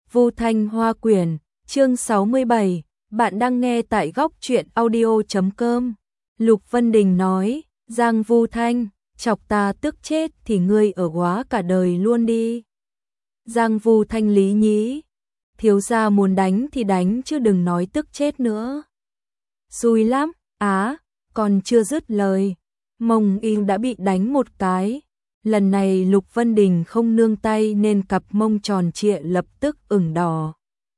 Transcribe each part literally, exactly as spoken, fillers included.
Vu Thanh Hoa Quyển, chương sáu mươi bảy, bạn đang nghe tại góc truyện audio chấm com. Lục Vân Đình nói, Giang Vu Thanh, chọc ta tức chết thì ngươi ở quá cả đời luôn đi. Giang Vu Thanh lý nhí, thiếu gia muốn đánh thì đánh chứ đừng nói tức chết nữa. Xui lắm, á, còn chưa dứt lời, mông y đã bị đánh một cái. Lần này Lục Vân Đình không nương tay nên cặp mông tròn trịa lập tức ửng đỏ.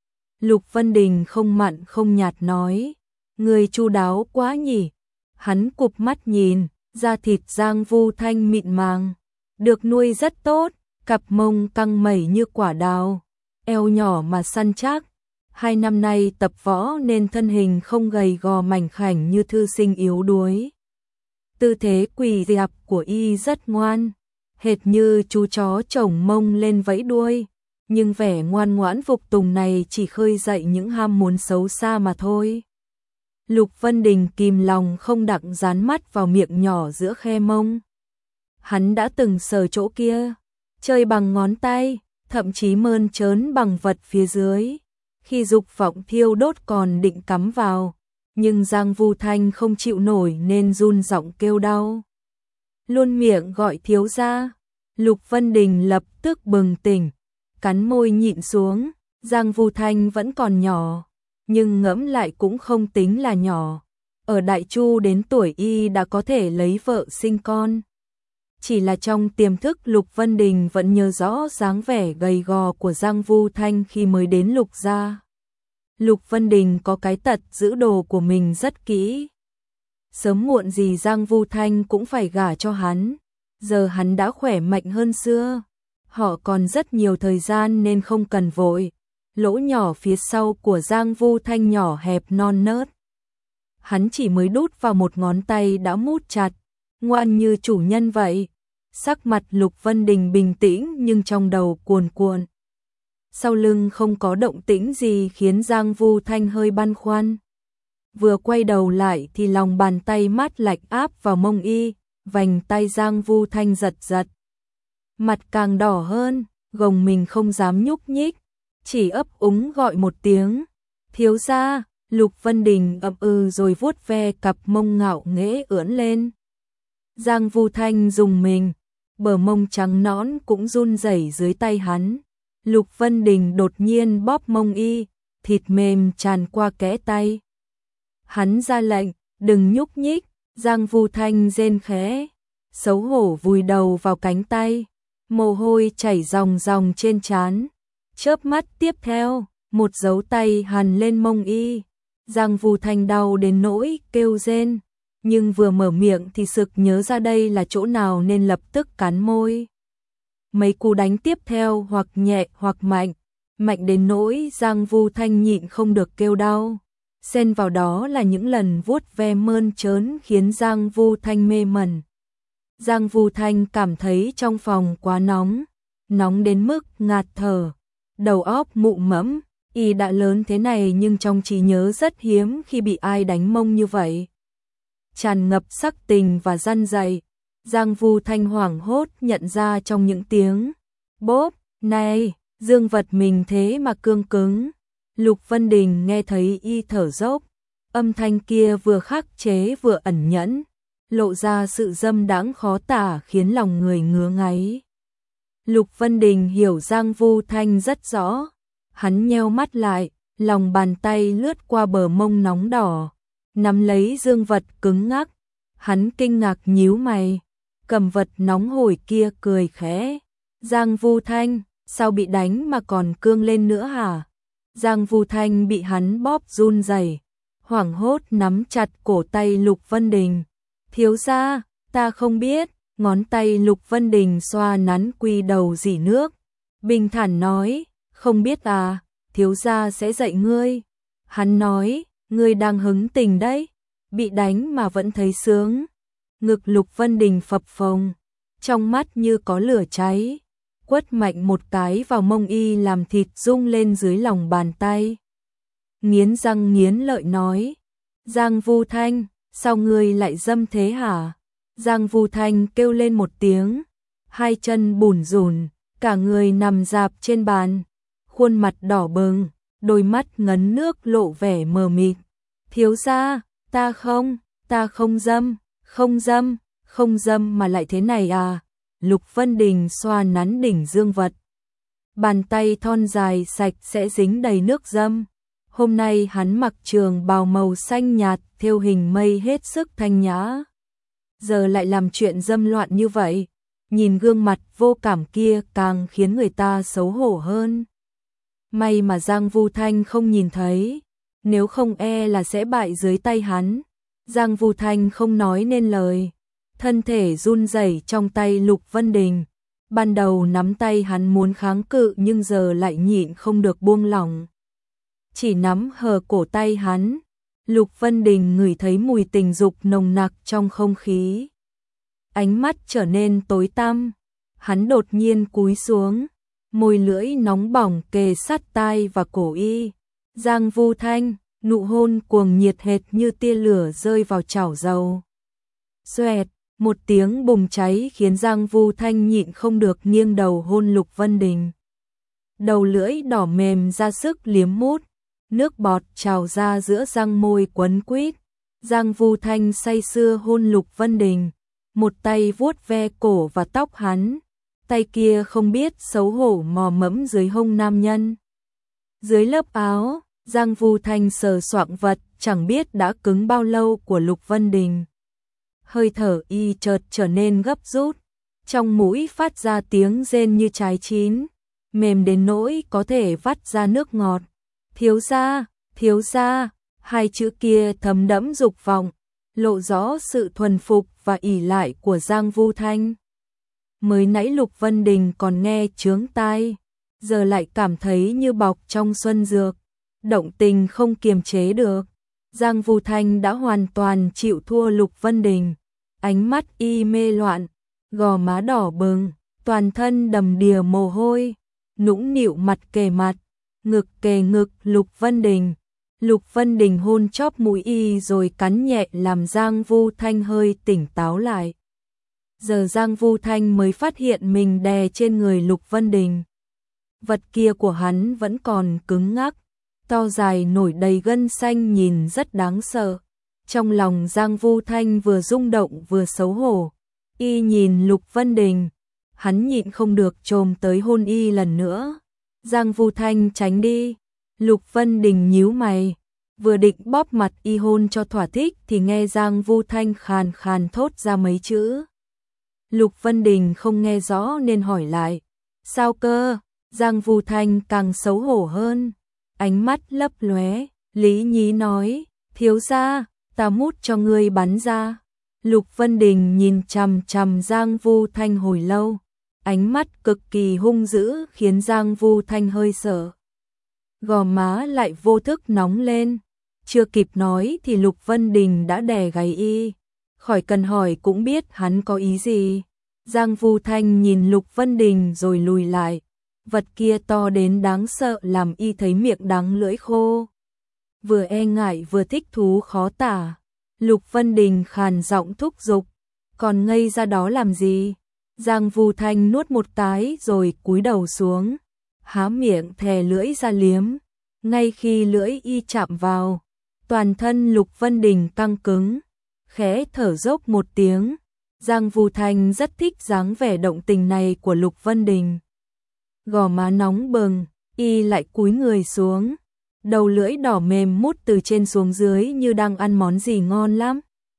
Lục Vân Đình không mặn không nhạt nói, người chu đáo quá nhỉ. Hắn cụp mắt nhìn, da thịt Giang Vu Thanh mịn màng, được nuôi rất tốt, cặp mông căng mẩy như quả đào, eo nhỏ mà săn chắc. Hai năm nay tập võ nên thân hình không gầy gò mảnh khảnh như thư sinh yếu đuối. Tư thế quỳ dạp của y rất ngoan, hệt như chú chó chổng mông lên vẫy đuôi, nhưng vẻ ngoan ngoãn phục tùng này chỉ khơi dậy những ham muốn xấu xa mà thôi. Lục Vân Đình kìm lòng không đặng dán mắt vào miệng nhỏ giữa khe mông. Hắn đã từng sờ chỗ kia, chơi bằng ngón tay, thậm chí mơn trớn bằng vật phía dưới. Khi dục vọng thiêu đốt còn định cắm vào, nhưng Giang Vu Thanh không chịu nổi nên run giọng kêu đau. Luôn miệng gọi thiếu gia. Lục Vân Đình lập tức bừng tỉnh, cắn môi nhịn xuống. Giang Vu Thanh vẫn còn nhỏ, nhưng ngẫm lại cũng không tính là nhỏ. Ở Đại Chu đến tuổi y đã có thể lấy vợ sinh con. Chỉ là trong tiềm thức Lục Vân Đình vẫn nhớ rõ dáng vẻ gầy gò của Giang Vu Thanh khi mới đến Lục gia. Lục Vân Đình có cái tật giữ đồ của mình rất kỹ. Sớm muộn gì Giang Vu Thanh cũng phải gả cho hắn. Giờ hắn đã khỏe mạnh hơn xưa. Họ còn rất nhiều thời gian nên không cần vội. Lỗ nhỏ phía sau của Giang Vu Thanh nhỏ hẹp non nớt. Hắn chỉ mới đút vào một ngón tay đã mút chặt, ngoan như chủ nhân vậy. Sắc mặt Lục Vân Đình bình tĩnh nhưng trong đầu cuồn cuộn. Sau lưng không có động tĩnh gì khiến Giang Vu Thanh hơi băn khoăn. Vừa quay đầu lại thì lòng bàn tay mát lạnh áp vào mông y, vành tay Giang Vu Thanh giật giật. Mặt càng đỏ hơn, gồng mình không dám nhúc nhích, chỉ ấp úng gọi một tiếng. Thiếu gia. Lục Vân Đình ậm ừ rồi vuốt ve cặp mông ngạo nghễ ưỡn lên. Giang Vu Thanh dùng mình, bờ mông trắng nõn cũng run rẩy dưới tay hắn. Lục Vân Đình đột nhiên bóp mông y, thịt mềm tràn qua kẽ tay. Hắn ra lệnh, đừng nhúc nhích. Giang Vu Thanh rên khẽ, xấu hổ vùi đầu vào cánh tay, mồ hôi chảy ròng ròng trên trán. Chớp mắt tiếp theo, một dấu tay hằn lên mông y. Giang Vu Thanh đau đến nỗi kêu rên, nhưng vừa mở miệng thì sực nhớ ra đây là chỗ nào nên lập tức cắn môi. Mấy cú đánh tiếp theo hoặc nhẹ hoặc mạnh, mạnh đến nỗi Giang Vu Thanh nhịn không được kêu đau. Xen vào đó là những lần vuốt ve mơn trớn khiến Giang Vu Thanh mê mẩn. Giang Vu Thanh cảm thấy trong phòng quá nóng, nóng đến mức ngạt thở, đầu óc mụ mẫm. Y đã lớn thế này nhưng trong trí nhớ rất hiếm khi bị ai đánh mông như vậy. Tràn ngập sắc tình và răn dạy, Giang Vu Thanh hoảng hốt nhận ra trong những tiếng bốp, này, dương vật mình thế mà cương cứng. Lục Vân Đình nghe thấy y thở dốc, âm thanh kia vừa khắc chế vừa ẩn nhẫn, lộ ra sự dâm đãng khó tả khiến lòng người ngứa ngáy. Lục Vân Đình hiểu Giang Vu Thanh rất rõ. Hắn nheo mắt lại, lòng bàn tay lướt qua bờ mông nóng đỏ, nắm lấy dương vật cứng ngắc. Hắn kinh ngạc nhíu mày, cầm vật nóng hổi kia cười khẽ. Giang Vu Thanh, sao bị đánh mà còn cương lên nữa hả? Giang Vu Thanh bị hắn bóp run rẩy, hoảng hốt nắm chặt cổ tay Lục Vân Đình. Thiếu gia, ta không biết. Ngón tay Lục Vân Đình xoa nắn quy đầu rỉ nước, bình thản nói. Không biết à, thiếu gia sẽ dạy ngươi. Hắn nói, ngươi đang hứng tình đấy, bị đánh mà vẫn thấy sướng. Ngực Lục Vân Đình phập phồng, trong mắt như có lửa cháy, quất mạnh một cái vào mông y làm thịt rung lên dưới lòng bàn tay. Nghiến răng nghiến lợi nói, Giang Vu Thanh, sao ngươi lại dâm thế hả? Giang Vu Thanh kêu lên một tiếng, hai chân bủn rủn, cả người nằm rạp trên bàn. khuôn mặt đỏ bừng, đôi mắt ngấn nước lộ vẻ mờ mịt. Thiếu gia, ta không, ta không dâm, không dâm, không dâm mà lại thế này à? Lục Vân Đình xoa nắn đỉnh dương vật. Bàn tay thon dài sạch sẽ dính đầy nước dâm. Hôm nay hắn mặc trường bào màu xanh nhạt, thêu hình mây hết sức thanh nhã. Giờ lại làm chuyện dâm loạn như vậy, nhìn gương mặt vô cảm kia càng khiến người ta xấu hổ hơn. May mà Giang Vu Thanh không nhìn thấy, nếu không e là sẽ bại dưới tay hắn. Giang Vu Thanh không nói nên lời, thân thể run rẩy trong tay Lục Vân Đình. Ban đầu nắm tay hắn muốn kháng cự nhưng giờ lại nhịn không được buông lỏng. Chỉ nắm hờ cổ tay hắn, Lục Vân Đình ngửi thấy mùi tình dục nồng nặc trong không khí. Ánh mắt trở nên tối tăm, hắn đột nhiên cúi xuống, môi lưỡi nóng bỏng kề sát tai và cổ y. Giang Vu Thanh, nụ hôn cuồng nhiệt hệt như tia lửa rơi vào chảo dầu. Xoẹt, một tiếng bùng cháy khiến Giang Vu Thanh nhịn không được nghiêng đầu hôn Lục Vân Đình. Đầu lưỡi đỏ mềm ra sức liếm mút, nước bọt trào ra giữa răng môi quấn quýt. Giang Vu Thanh say sưa hôn Lục Vân Đình, một tay vuốt ve cổ và tóc hắn, tay kia không biết xấu hổ mò mẫm dưới hông nam nhân. Dưới lớp áo, Giang Vu Thanh sờ soạng vật chẳng biết đã cứng bao lâu của Lục Vân Đình. Hơi thở y chợt trở nên gấp rút, trong mũi phát ra tiếng rên như trái chín, mềm đến nỗi có thể vắt ra nước ngọt. Thiếu gia, thiếu gia, hai chữ kia thấm đẫm dục vọng, lộ rõ sự thuần phục và ỷ lại của Giang Vu Thanh. Mới nãy Lục Vân Đình còn nghe chướng tai, giờ lại cảm thấy như bọc trong xuân dược, động tình không kiềm chế được. Giang Vu Thanh đã hoàn toàn chịu thua Lục Vân Đình, ánh mắt y mê loạn, gò má đỏ bừng, toàn thân đầm đìa mồ hôi, nũng nịu mặt kề mặt, ngực kề ngực Lục Vân Đình. Lục Vân Đình hôn chóp mũi y rồi cắn nhẹ làm Giang Vu Thanh hơi tỉnh táo lại. Giờ Giang Vu Thanh mới phát hiện mình đè trên người Lục Vân Đình. Vật kia của hắn vẫn còn cứng ngắc, to dài nổi đầy gân xanh nhìn rất đáng sợ. Trong lòng Giang Vu Thanh vừa rung động vừa xấu hổ, y nhìn Lục Vân Đình, hắn nhịn không được chồm tới hôn y lần nữa. Giang Vu Thanh tránh đi, Lục Vân Đình nhíu mày, vừa định bóp mặt y hôn cho thỏa thích thì nghe Giang Vu Thanh khàn khàn thốt ra mấy chữ. Lục Vân Đình không nghe rõ nên hỏi lại, sao cơ? Giang Vu Thanh càng xấu hổ hơn, ánh mắt lấp lóe, lý nhí nói, thiếu gia, ta mút cho ngươi bắn ra. Lục Vân Đình nhìn chằm chằm Giang Vu Thanh hồi lâu, ánh mắt cực kỳ hung dữ khiến Giang Vu Thanh hơi sợ. Gò má lại vô thức nóng lên, chưa kịp nói thì Lục Vân Đình đã đè gáy y, khỏi cần hỏi cũng biết hắn có ý gì. Giang Vu Thanh nhìn Lục Vân Đình rồi lùi lại, vật kia to đến đáng sợ làm y thấy miệng đắng lưỡi khô. Vừa e ngại vừa thích thú khó tả. Lục Vân Đình khàn giọng thúc giục, còn ngây ra đó làm gì? Giang Vu Thanh nuốt một cái rồi cúi đầu xuống, há miệng thè lưỡi ra liếm. Ngay khi lưỡi y chạm vào, toàn thân Lục Vân Đình căng cứng, khẽ thở dốc một tiếng. Giang Vu Thanh rất thích dáng vẻ động tình này của Lục Vân Đình. Gò má nóng bừng, y lại cúi người xuống, đầu lưỡi đỏ mềm mút từ trên xuống dưới như đang ăn món gì ngon lắm.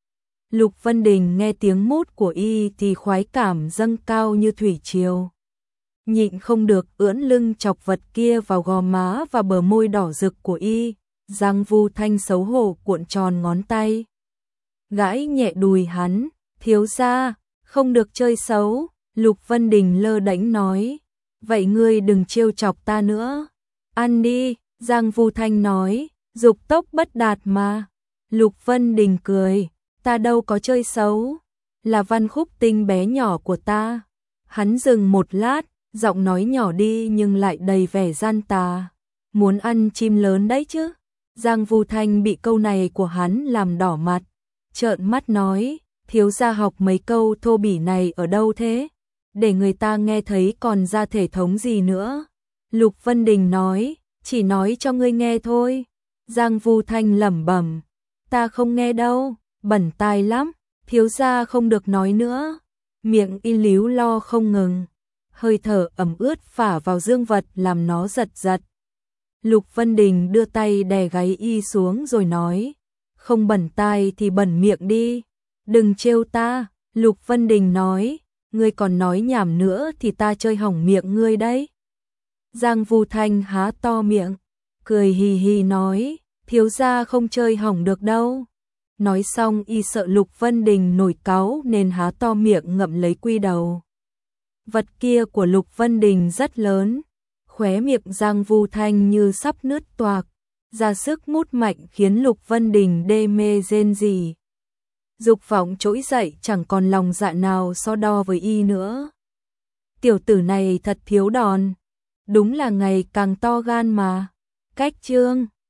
Lục Vân Đình nghe tiếng mút của y thì khoái cảm dâng cao như thủy triều. Nhịn không được ưỡn lưng chọc vật kia vào gò má và bờ môi đỏ rực của y. Giang Vu Thanh xấu hổ cuộn tròn ngón tay, gãi nhẹ đùi hắn, thiếu gia, không được chơi xấu. Lục Vân Đình lơ đễnh nói, vậy ngươi đừng trêu chọc ta nữa. Ăn đi, Giang Vu Thanh nói, dục tốc bất đạt mà. Lục Vân Đình cười, ta đâu có chơi xấu, là Văn Khúc Tinh bé nhỏ của ta. Hắn dừng một lát, giọng nói nhỏ đi nhưng lại đầy vẻ gian tà, muốn ăn chim lớn đấy chứ. Giang Vu Thanh bị câu này của hắn làm đỏ mặt, trợn mắt nói, thiếu gia học mấy câu thô bỉ này ở đâu thế? Để người ta nghe thấy còn ra thể thống gì nữa. Lục Vân Đình nói, chỉ nói cho ngươi nghe thôi. Giang Vu Thanh lẩm bẩm, ta không nghe đâu, bẩn tai lắm, thiếu gia không được nói nữa. Miệng y líu lo không ngừng, hơi thở ẩm ướt phả vào dương vật làm nó giật giật. Lục Vân Đình đưa tay đè gáy y xuống rồi nói, không bẩn tai thì bẩn miệng đi, đừng trêu ta. Lục Vân Đình nói, ngươi còn nói nhảm nữa thì ta chơi hỏng miệng ngươi đấy. Giang Vu Thanh há to miệng, cười hì hì nói, thiếu gia không chơi hỏng được đâu. Nói xong y sợ Lục Vân Đình nổi cáu nên há to miệng ngậm lấy quy đầu. Vật kia của Lục Vân Đình rất lớn, khóe miệng Giang Vu Thanh như sắp nứt toạc, ra sức mút mạnh khiến Lục Vân Đình đê mê rên rỉ. Dục vọng trỗi dậy, chẳng còn lòng dạ nào so đo với y nữa. Tiểu tử này thật thiếu đòn, đúng là ngày càng to gan mà. Cách chương